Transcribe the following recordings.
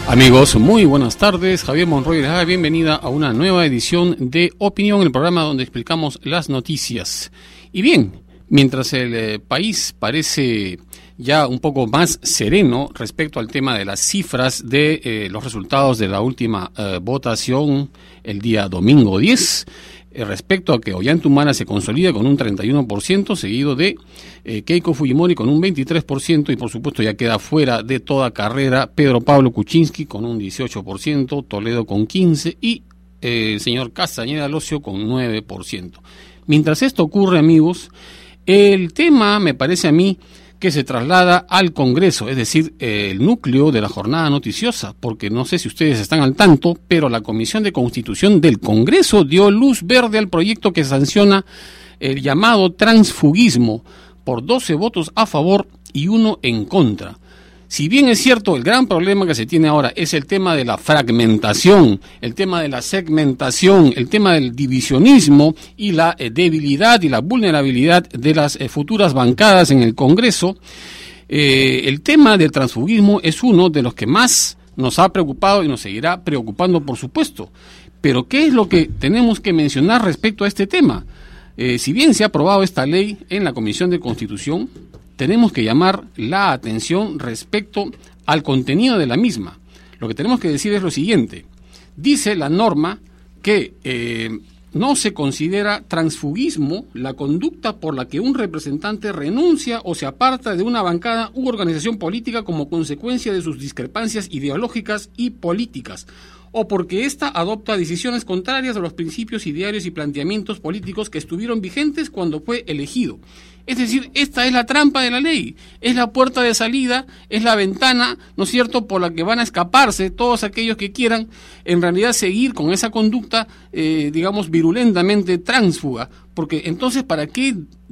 Amigos, muy buenas tardes. Javier Monroy les da bienvenida a una nueva edición de Opinión, el programa donde explicamos las noticias. Y bien, mientras el país parece ya un poco más sereno respecto al tema de las cifras de los resultados de la última votación el día domingo 10, respecto a que Ollanta se consolida con un 31%, seguido de Keiko Fujimori con un 23%, y por supuesto ya queda fuera de toda carrera Pedro Pablo Kuczynski con un 18%, Toledo con 15% y el señor Castañeda Locio con 9%. Mientras esto ocurre, amigos, el tema me parece a mí que se traslada al Congreso, es decir, el núcleo de la jornada noticiosa, porque no sé si ustedes están al tanto, pero la Comisión de Constitución del Congreso dio luz verde al proyecto que sanciona el llamado transfugismo por 12 votos a favor y 1 en contra. Si bien es cierto, el gran problema que se tiene ahora es el tema de la fragmentación, el tema de la segmentación, el tema del divisionismo y la debilidad y la vulnerabilidad de las futuras bancadas en el Congreso, el tema del transfugismo es uno de los que más nos ha preocupado y nos seguirá preocupando, por supuesto. Pero ¿qué es lo que tenemos que mencionar respecto a este tema? Si bien se ha aprobado esta ley en la Comisión de Constitución, tenemos que llamar la atención respecto al contenido de la misma. Lo que tenemos que decir es lo siguiente. Dice la norma que no se considera transfugismo la conducta por la que un representante renuncia o se aparta de una bancada u organización política como consecuencia de sus discrepancias ideológicas y políticas, o porque ésta adopta decisiones contrarias a los principios, idearios y planteamientos políticos que estuvieron vigentes cuando fue elegido. Es decir, esta es la trampa de la ley, es la puerta de salida, es la ventana, ¿no es cierto?, por la que van a escaparse todos aquellos que quieran en realidad seguir con esa conducta, digamos, virulentamente tránsfuga. Porque entonces, ¿para qué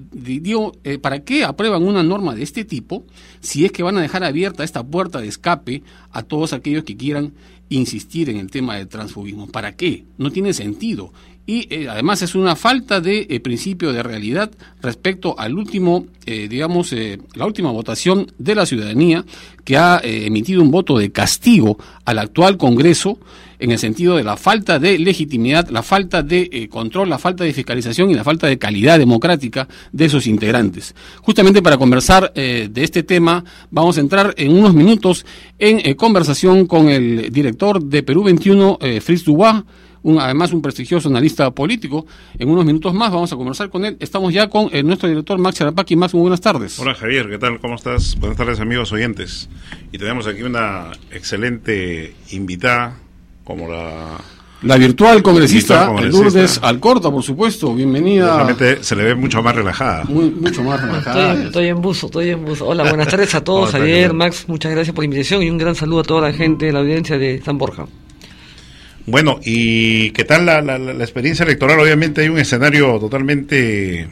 aprueban una norma de este tipo si es que van a dejar abierta esta puerta de escape a todos aquellos que quieran insistir en el tema del transfugismo? ¿Para qué? No tiene sentido. Y además es una falta de principio de realidad respecto al último, la última votación de la ciudadanía, que ha emitido un voto de castigo al actual Congreso en el sentido de la falta de legitimidad, la falta de control, la falta de fiscalización y la falta de calidad democrática de sus integrantes. Justamente para conversar de este tema vamos a entrar en unos minutos en conversación con el director de Perú 21, Fritz Dubois, además un prestigioso analista político. En unos minutos más vamos a conversar con él. Estamos ya con nuestro director Max Charapaqui. Max, muy buenas tardes. Hola Javier, ¿qué tal? ¿Cómo estás? Buenas tardes, amigos oyentes. Y tenemos aquí una excelente invitada, como la virtual congresista, Lourdes Alcorta, por supuesto. Bienvenida. Realmente se le ve mucho más relajada. Mucho más relajada. Estoy en buzo. Hola, buenas tardes a todos. Javier, Max, muchas gracias por la invitación y un gran saludo a toda la gente de la audiencia de San Borja. Bueno, ¿y qué tal la experiencia electoral? Obviamente hay un escenario totalmente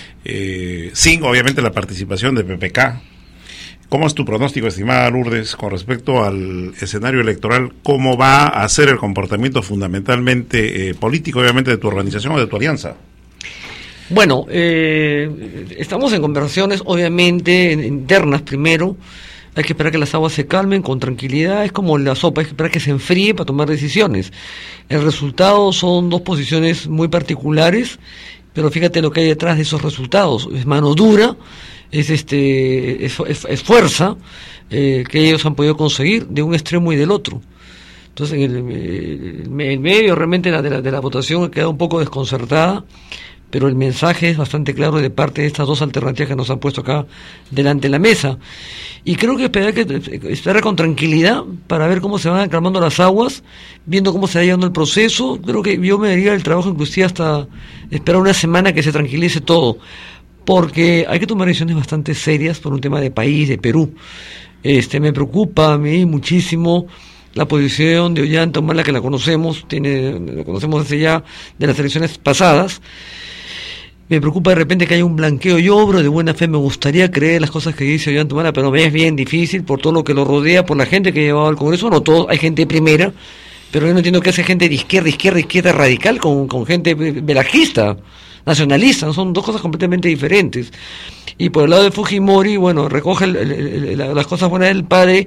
sin, obviamente, la participación de PPK. ¿Cómo es tu pronóstico, estimada Lourdes, con respecto al escenario electoral? ¿Cómo va a ser el comportamiento fundamentalmente político, obviamente, de tu organización o de tu alianza? Bueno, estamos en conversaciones, obviamente, internas primero. Hay que esperar que las aguas se calmen con tranquilidad, es como la sopa, hay que esperar que se enfríe para tomar decisiones. El resultado son dos posiciones muy particulares, pero fíjate lo que hay detrás de esos resultados. Es mano dura, es fuerza que ellos han podido conseguir de un extremo y del otro. Entonces en el medio realmente de la votación ha quedado un poco desconcertada, pero el mensaje es bastante claro de parte de estas dos alternativas que nos han puesto acá delante de la mesa. Y creo que esperar con tranquilidad para ver cómo se van calmando las aguas, viendo cómo se va llevando el proceso. Creo que yo me daría el trabajo inclusive hasta esperar una semana que se tranquilice todo, porque hay que tomar decisiones bastante serias por un tema de país, de Perú. Me preocupa a mí muchísimo la posición de Ollanta Humala, que la conocemos desde ya de las elecciones pasadas. Me preocupa de repente que haya un blanqueo. Yo obro de buena fe, me gustaría creer las cosas que dice Ollanta Humala, pero me es bien difícil por todo lo que lo rodea, por la gente que ha llevado al Congreso. No todos, hay gente de primera, pero yo no entiendo qué hace gente de izquierda radical con gente velajista, nacionalista. Son dos cosas completamente diferentes. Y por el lado de Fujimori, bueno, recoge las cosas buenas del padre,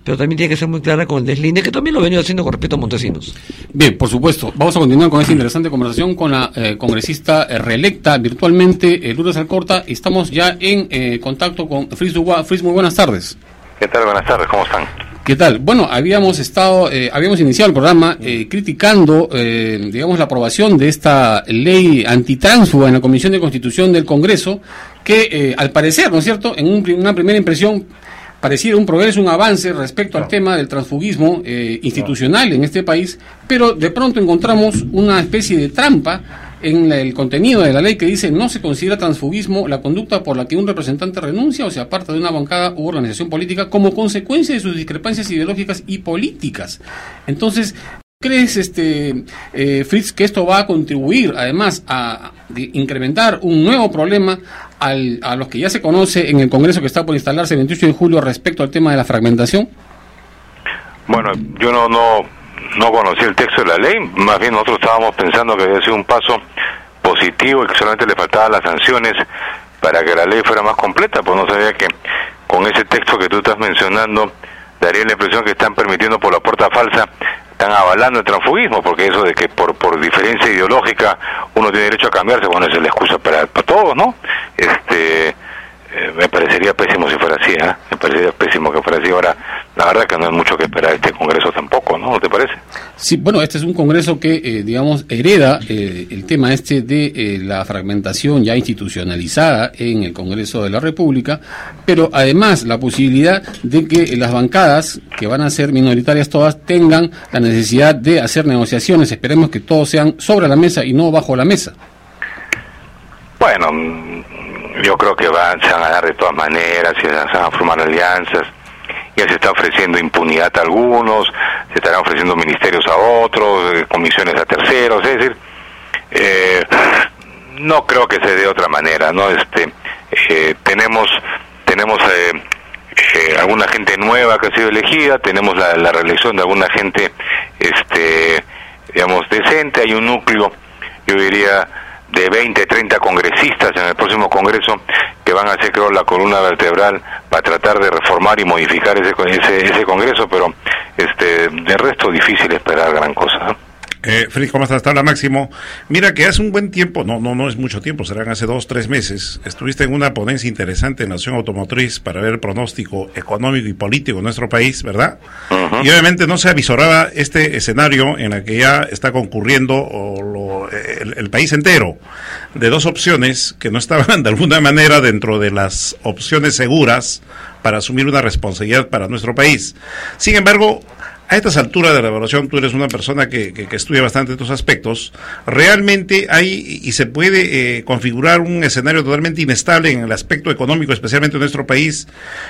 pero también tiene que ser muy clara con el deslinde, que también lo ha venido haciendo con respecto a Montesinos. Bien, por supuesto. Vamos a continuar con esta interesante conversación con la congresista reelecta virtualmente, Lourdes Alcorta, y estamos ya en contacto con Fritz Dubois. Fritz, muy buenas tardes. ¿Qué tal? Buenas tardes, ¿cómo están? ¿Qué tal? Bueno, habíamos iniciado el programa criticando, digamos, la aprobación de esta ley antitránsfuga en la Comisión de Constitución del Congreso, que al parecer, ¿no es cierto?, en una primera impresión pareciera un progreso, un avance respecto al tema del transfugismo institucional en este país, pero de pronto encontramos una especie de trampa en el contenido de la ley que dice: no se considera transfugismo la conducta por la que un representante renuncia o se aparta de una bancada u organización política como consecuencia de sus discrepancias ideológicas y políticas. Entonces, ¿crees, Fritz, que esto va a contribuir además a incrementar un nuevo problema a los que ya se conoce en el Congreso que está por instalarse el 28 de julio respecto al tema de la fragmentación? Bueno, yo no conocí el texto de la ley, más bien nosotros estábamos pensando que había sido un paso positivo y que solamente le faltaban las sanciones para que la ley fuera más completa, pues no sabía que con ese texto que tú estás mencionando daría la impresión que están permitiendo por la puerta falsa, están avalando el transfugismo, porque eso de que por diferencia ideológica uno tiene derecho a cambiarse, bueno, esa es la excusa para todos, ¿no? Me parecería pésimo si fuera así, ¿eh? Me parecería pésimo que fuera así. Ahora, la verdad que no hay mucho que esperar de este Congreso tampoco, ¿no? ¿No te parece? Sí, bueno, este es un Congreso que, digamos, hereda el tema de la fragmentación ya institucionalizada en el Congreso de la República, pero además la posibilidad de que las bancadas, que van a ser minoritarias todas, tengan la necesidad de hacer negociaciones. Esperemos que todos sean sobre la mesa y no bajo la mesa. Bueno, yo creo que se van a dar de todas maneras, se van a formar alianzas, ya se está ofreciendo impunidad a algunos, se estarán ofreciendo ministerios a otros, comisiones a terceros, es decir, no creo que se dé de otra manera, ¿no? Tenemos alguna gente nueva que ha sido elegida, tenemos la reelección de alguna gente, digamos, decente, hay un núcleo, yo diría, de 20, 30 congresistas en el próximo Congreso que van a ser, creo, la columna vertebral para tratar de reformar y modificar ese Congreso, pero de resto difícil esperar gran cosa, ¿no? Fritz, ¿cómo estás? Habla Máximo. Mira que hace un buen tiempo, no es mucho tiempo, serán hace 2-3 meses, estuviste en una ponencia interesante en Nación Automotriz para ver el pronóstico económico y político de nuestro país, ¿verdad? Uh-huh. Y obviamente no se avisoraba este escenario en el que ya está concurriendo el país entero, de dos opciones que no estaban de alguna manera dentro de las opciones seguras para asumir una responsabilidad para nuestro país. Sin embargo, a estas alturas de la evaluación, tú eres una persona que estudia bastante estos aspectos. Realmente hay y se puede configurar un escenario totalmente inestable en el aspecto económico, especialmente en nuestro país,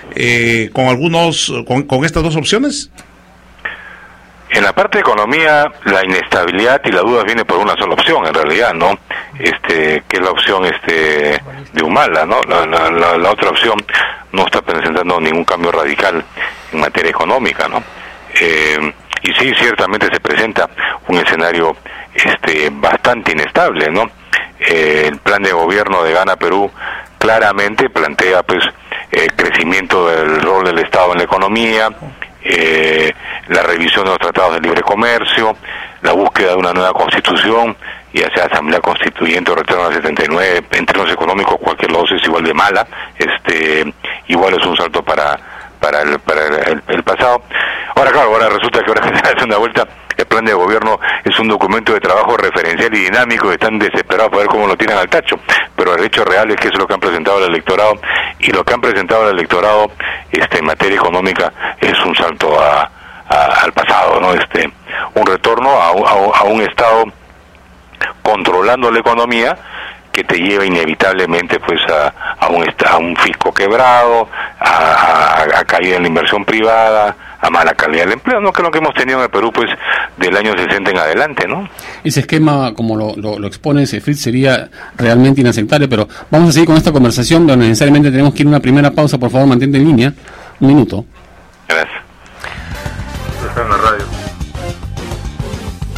con estas dos opciones. En la parte de economía, la inestabilidad y la duda viene por una sola opción, en realidad, ¿no? Que es la opción de Humala, ¿no? La otra opción no está presentando ningún cambio radical en materia económica, ¿no? Y sí, ciertamente se presenta un escenario bastante inestable, ¿no? El plan de gobierno de Gana Perú claramente plantea, pues, crecimiento del rol del Estado en la economía, la revisión de los tratados de libre comercio, la búsqueda de una nueva constitución, ya sea asamblea constituyente o retorno al 79, en términos económicos cualquier lado es igual de mala, igual es un salto para el pasado. Ahora resulta que ahora se hace una vuelta, el plan de gobierno es un documento de trabajo referencial y dinámico, y están desesperados por ver cómo lo tiran al tacho, pero el hecho real es que eso es lo que han presentado al electorado, y lo que han presentado al electorado en materia económica es un salto al pasado, ¿no? Un retorno a un Estado controlando la economía, que te lleva inevitablemente, pues, a un fisco quebrado, a caída en la inversión privada, a mala calidad del empleo, ¿no? Que es lo que hemos tenido en el Perú, pues, del año 60 en adelante, ¿no? Ese esquema, como lo expone Fritz, sería realmente inaceptable, pero vamos a seguir con esta conversación, pero necesariamente tenemos que ir a una primera pausa. Por favor, mantente en línea, un minuto.